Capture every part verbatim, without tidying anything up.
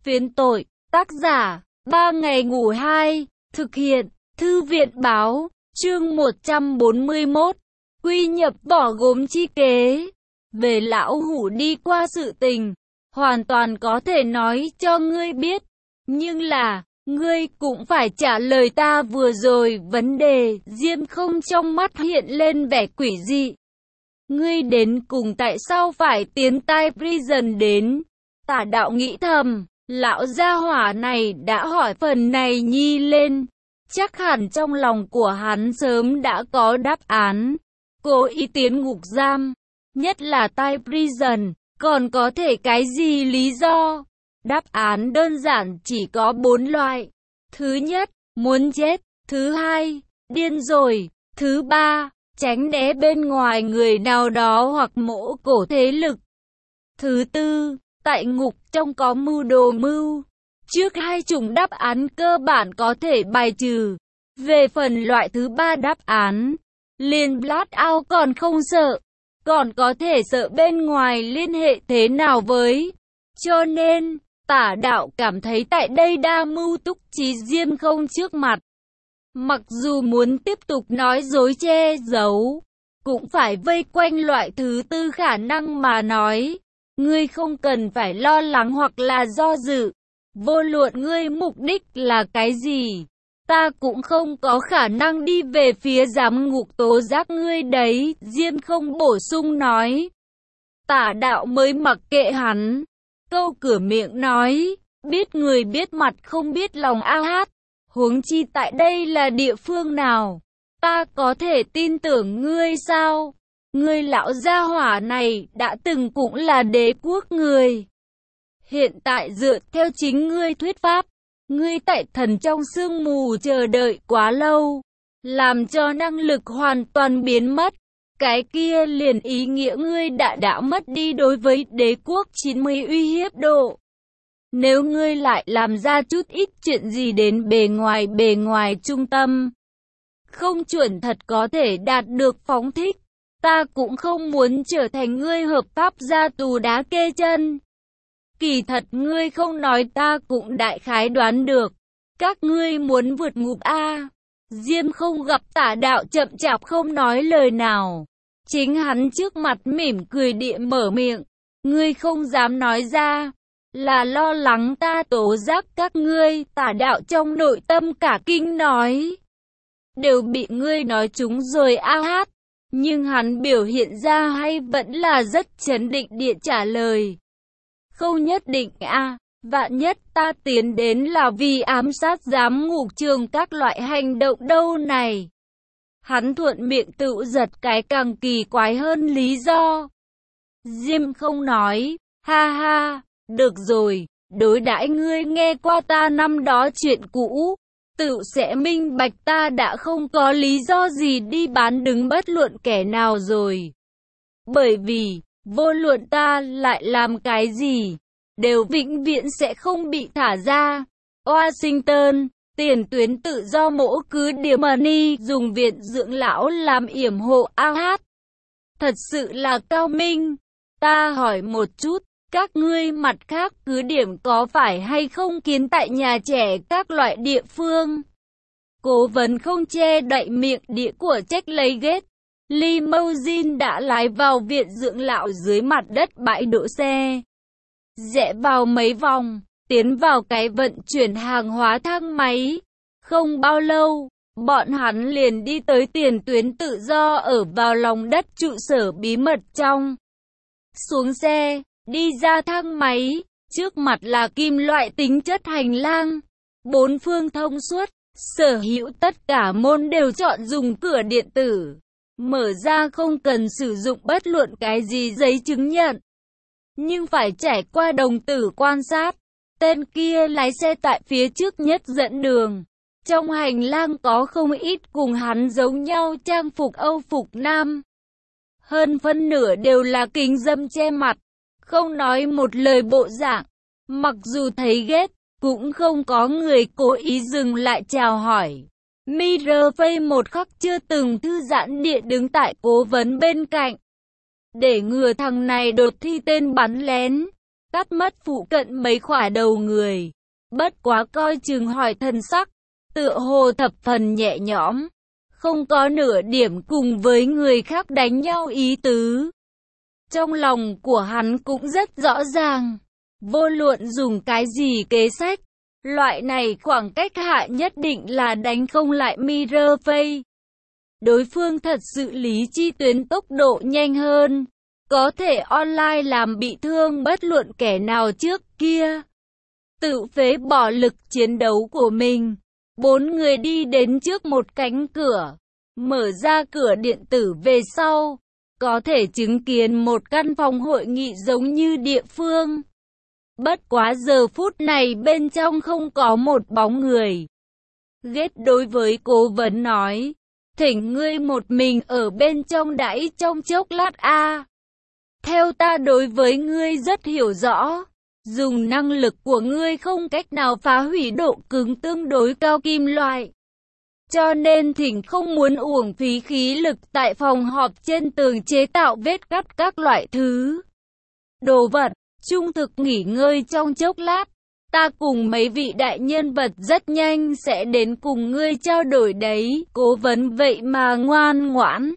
Phiến tội, tác giả, ba ngày ngủ hai, thực hiện, thư viện báo, chương một trăm bốn mươi mốt, quy nhập vỏ gốm chi kế. Về lão hủ đi qua sự tình, hoàn toàn có thể nói cho ngươi biết, nhưng là, ngươi cũng phải trả lời ta vừa rồi vấn đề. Diêm Không trong mắt hiện lên vẻ quỷ dị. Ngươi đến cùng tại sao phải tiến tai prison đến? Tả đạo nghĩ thầm, lão gia hỏa này đã hỏi phần này nhi lên, chắc hẳn trong lòng của hắn sớm đã có đáp án. Cố ý tiến ngục giam, nhất là tai prison, còn có thể cái gì lý do? Đáp án đơn giản chỉ có bốn loại. Thứ nhất, muốn chết. Thứ hai, điên rồi. Thứ ba, tránh né bên ngoài người nào đó hoặc mỗ cổ thế lực. Thứ tư, tại ngục trong có mưu đồ mưu. Trước hai chủng đáp án cơ bản có thể bài trừ. Về phần loại thứ ba đáp án, liền blast out còn không sợ, còn có thể sợ bên ngoài liên hệ thế nào với. Cho nên, Tả đạo cảm thấy tại đây đa mưu túc trí Diêm Không trước mặt. Mặc dù muốn tiếp tục nói dối che giấu, cũng phải vây quanh loại thứ tư khả năng mà nói. Ngươi không cần phải lo lắng hoặc là do dự. Vô luận ngươi mục đích là cái gì, ta cũng không có khả năng đi về phía giám ngục tố giác ngươi đấy. Diêm Không bổ sung nói. Tả đạo mới mặc kệ hắn. Câu cửa miệng nói, biết người biết mặt không biết lòng a hát. Huống chi tại đây là địa phương nào? Ta có thể tin tưởng ngươi sao? Ngươi lão gia hỏa này đã từng cũng là đế quốc người. Hiện tại dựa theo chính ngươi thuyết pháp, ngươi tại thần trong sương mù chờ đợi quá lâu, làm cho năng lực hoàn toàn biến mất. Cái kia liền ý nghĩa ngươi đã đã mất đi đối với đế quốc chín mươi uy hiếp độ. Nếu ngươi lại làm ra chút ít chuyện gì đến bề ngoài bề ngoài trung tâm, không chuẩn thật có thể đạt được phóng thích. Ta cũng không muốn trở thành ngươi hợp pháp ra tù đá kê chân. Kỳ thật ngươi không nói ta cũng đại khái đoán được. Các ngươi muốn vượt ngục a? Diêm Không gặp Tả đạo chậm chạp không nói lời nào. Chính hắn trước mặt mỉm cười địa mở miệng. Ngươi không dám nói ra, là lo lắng ta tố giác các ngươi. Tả đạo trong nội tâm cả kinh nói. Đều bị ngươi nói trúng rồi a hát. Nhưng hắn biểu hiện ra hay vẫn là rất trấn định địa trả lời. Không nhất định a, vạn nhất ta tiến đến là vì ám sát giám ngục trường các loại hành động đâu này. Hắn thuận miệng tự giật cái càng kỳ quái hơn lý do. Diêm Không nói, ha ha, được rồi, đối đãi ngươi nghe qua ta năm đó chuyện cũ, tự sẽ minh bạch ta đã không có lý do gì đi bán đứng bất luận kẻ nào rồi. Bởi vì, vô luận ta lại làm cái gì, đều vĩnh viễn sẽ không bị thả ra. Washington, tiền tuyến tự do mỗ cứ điều money dùng viện dưỡng lão làm yểm hộ a hát. Thật sự là cao minh. Ta hỏi một chút, các ngươi mặt khác cứ điểm có phải hay không kiến tại nhà trẻ các loại địa phương? Cố vấn không che đậy miệng đĩa của trách lấy ghét. Limousine đã lái vào viện dưỡng lão dưới mặt đất bãi đỗ xe. Rẽ vào mấy vòng, tiến vào cái vận chuyển hàng hóa thang máy. Không bao lâu, bọn hắn liền đi tới tiền tuyến tự do ở vào lòng đất trụ sở bí mật trong. Xuống xe, đi ra thang máy, trước mặt là kim loại tính chất hành lang. Bốn phương thông suốt, sở hữu tất cả môn đều chọn dùng cửa điện tử. Mở ra không cần sử dụng bất luận cái gì giấy chứng nhận. Nhưng phải trải qua đồng tử quan sát. Tên kia lái xe tại phía trước nhất dẫn đường. Trong hành lang có không ít cùng hắn giống nhau trang phục Âu phục nam. Hơn phân nửa đều là kính dâm che mặt, không nói một lời bộ dạng. Mặc dù thấy ghét, cũng không có người cố ý dừng lại chào hỏi. Mirror một khắc chưa từng thư giãn địa đứng tại cố vấn bên cạnh. Để ngừa thằng này đột thi tên bắn lén, cắt mất phụ cận mấy khỏa đầu người. Bất quá coi chừng hỏi thần sắc, tựa hồ thập phần nhẹ nhõm, không có nửa điểm cùng với người khác đánh nhau ý tứ. Trong lòng của hắn cũng rất rõ ràng, vô luận dùng cái gì kế sách, loại này khoảng cách hạ nhất định là đánh không lại Mirrorface. Đối phương thật sự lý chi tuyến tốc độ nhanh hơn, có thể online làm bị thương bất luận kẻ nào trước kia. Tự phế bỏ lực chiến đấu của mình, bốn người đi đến trước một cánh cửa, mở ra cửa điện tử về sau, có thể chứng kiến một căn phòng hội nghị giống như địa phương. Bất quá giờ phút này bên trong không có một bóng người. Ghét đối với cố vấn nói, thỉnh ngươi một mình ở bên trong đãi trong chốc lát a. Theo ta đối với ngươi rất hiểu rõ, dùng năng lực của ngươi không cách nào phá hủy độ cứng tương đối cao kim loại. Cho nên thỉnh không muốn uổng phí khí lực tại phòng họp trên tường chế tạo vết cắt các loại thứ đồ vật, trung thực nghỉ ngơi trong chốc lát. Ta cùng mấy vị đại nhân vật rất nhanh sẽ đến cùng ngươi trao đổi đấy. Cố vấn vậy mà ngoan ngoãn,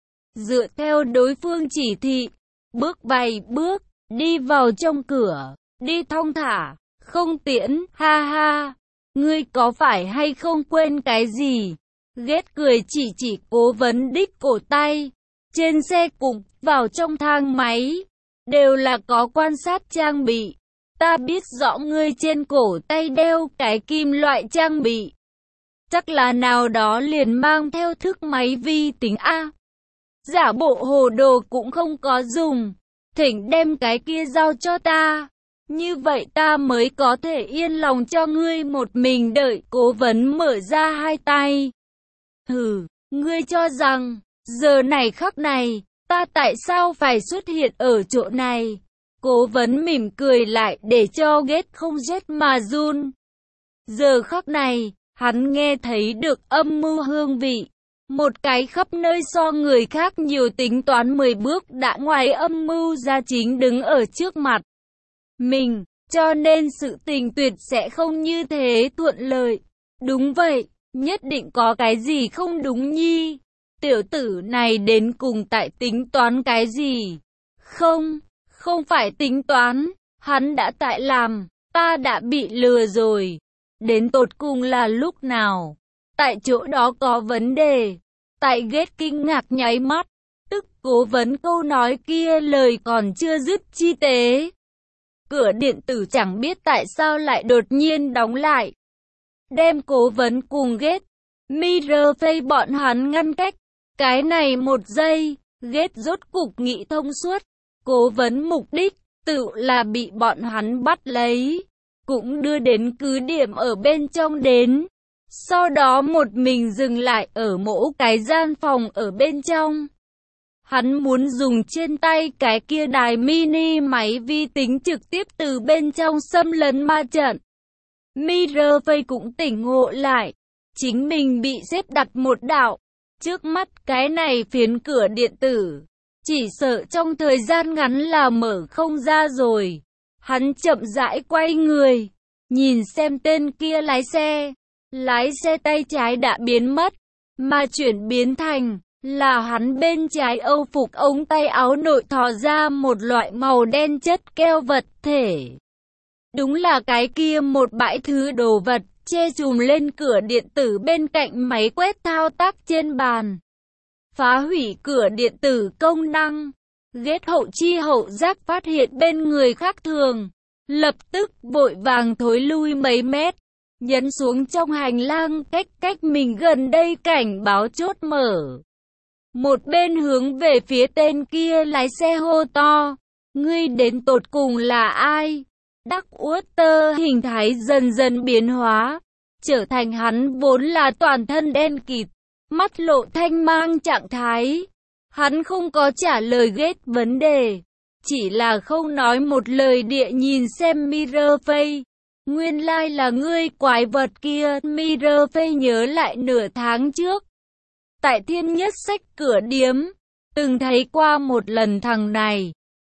dựa theo đối phương chỉ thị, bước vài bước, đi vào trong cửa, đi thong thả, không tiễn, ha ha. Ngươi có phải hay không quên cái gì? Ghét cười chỉ chỉ cố vấn đích cổ tay. Trên xe cùng vào trong thang máy, đều là có quan sát trang bị. Ta biết rõ ngươi trên cổ tay đeo cái kim loại trang bị. Chắc là nào đó liền mang theo thức máy vi tính A. Giả bộ hồ đồ cũng không có dùng. Thỉnh đem cái kia giao cho ta. Như vậy ta mới có thể yên lòng cho ngươi một mình đợi. Cố vấn mở ra hai tay. Hừ, ngươi cho rằng, giờ này khắc này, ta tại sao phải xuất hiện ở chỗ này? Cố vấn mỉm cười lại để cho ghét không rét mà run. Giờ khắc này, hắn nghe thấy được âm mưu hương vị. Một cái khắp nơi so người khác nhiều tính toán mười bước đã ngoài âm mưu ra chính đứng ở trước mặt mình, cho nên sự tình tuyệt sẽ không như thế thuận lợi. Đúng vậy, nhất định có cái gì không đúng nhi. Tiểu tử này đến cùng tại tính toán cái gì? Không, không phải tính toán, hắn đã tại làm, ta đã bị lừa rồi. Đến tột cùng là lúc nào? Tại chỗ đó có vấn đề. Tại ghét kinh ngạc nháy mắt, tức cố vấn câu nói kia lời còn chưa dứt chi tế. Cửa điện tử chẳng biết tại sao lại đột nhiên đóng lại. Đem cố vấn cùng ghét, Mirrorface bọn hắn ngăn cách. Cái này một giây, ghét rốt cục nghĩ thông suốt. Cố vấn mục đích, tự là bị bọn hắn bắt lấy. Cũng đưa đến cứ điểm ở bên trong đến. Sau đó một mình dừng lại ở mỗi cái gian phòng ở bên trong. Hắn muốn dùng trên tay cái kia đài mini máy vi tính trực tiếp từ bên trong xâm lấn ma trận. Mirrorface cũng tỉnh ngộ lại. Chính mình bị xếp đặt một đạo. Trước mắt cái này phiến cửa điện tử. Chỉ sợ trong thời gian ngắn là mở không ra rồi. Hắn chậm rãi quay người. Nhìn xem tên kia lái xe. Lái xe tay trái đã biến mất. Mà chuyển biến thành là hắn bên trái âu phục ống tay áo nội thò ra một loại màu đen chất keo vật thể. Đúng là cái kia một bãi thứ đồ vật che chùm lên cửa điện tử bên cạnh máy quét thao tác trên bàn. Phá hủy cửa điện tử công năng. Ghét hậu chi hậu giác phát hiện bên người khác thường. Lập tức vội vàng thối lui mấy mét. Nhấn xuống trong hành lang cách cách mình gần đây cảnh báo chốt mở. Một bên hướng về phía tên kia lái xe hô to. Ngươi đến tột cùng là ai? Đắc Uất Tơ hình thái dần dần biến hóa. Trở thành hắn vốn là toàn thân đen kịt. Mắt lộ thanh mang trạng thái. Hắn không có trả lời ghét vấn đề. Chỉ là không nói một lời địa nhìn xem Mirrorface. Nguyên lai là ngươi quái vật kia. Mirrorface nhớ lại nửa tháng trước. Tại Thiên Nhất Sách cửa điếm. Từng thấy qua một lần thằng này.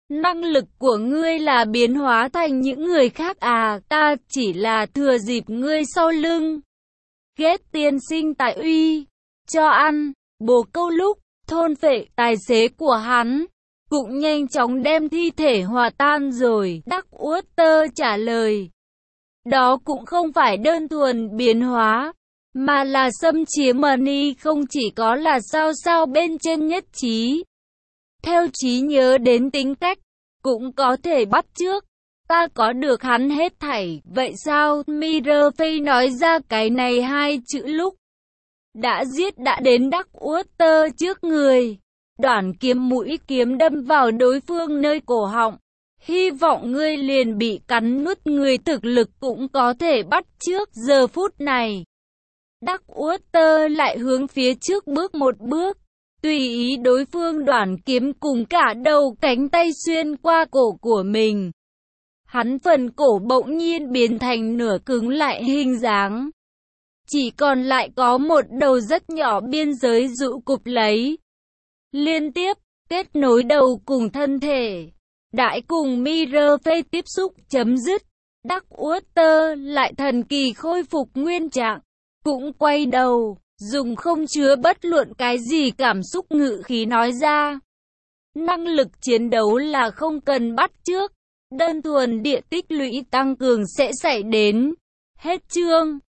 Năng lực của ngươi là biến hóa thành những người khác à, ta chỉ là thừa dịp ngươi sau lưng. Ghét tiên sinh tại uy, cho ăn, bồ câu lúc, thôn phệ tài xế của hắn, cũng nhanh chóng đem thi thể hòa tan rồi, Darkwater trả lời. Đó cũng không phải đơn thuần biến hóa, mà là xâm chiếm Money không chỉ có là sao sao bên trên nhất trí. Theo trí nhớ đến tính cách, cũng có thể bắt chước. Ta có được hắn hết thảy, vậy sao? Mirrorface nói ra cái này hai chữ lúc đã giết đã đến Darkwater trước người. Đoạn kiếm mũi kiếm đâm vào đối phương nơi cổ họng. Hy vọng ngươi liền bị cắn nuốt, người thực lực cũng có thể bắt chước. Giờ phút này, Darkwater lại hướng phía trước bước một bước. Tùy ý đối phương đoạn kiếm cùng cả đầu cánh tay xuyên qua cổ của mình. Hắn phần cổ bỗng nhiên biến thành nửa cứng lại hình dáng. Chỉ còn lại có một đầu rất nhỏ biên giới dụ cụp lấy. Liên tiếp, kết nối đầu cùng thân thể. Đại cùng Mirrorface tiếp xúc chấm dứt. Darkwater lại thần kỳ khôi phục nguyên trạng. Cũng quay đầu, dùng không chứa bất luận cái gì cảm xúc ngự khí nói ra. Năng lực chiến đấu là không cần bắt chước. Đơn thuần địa tích lũy tăng cường sẽ xảy đến. Hết chương.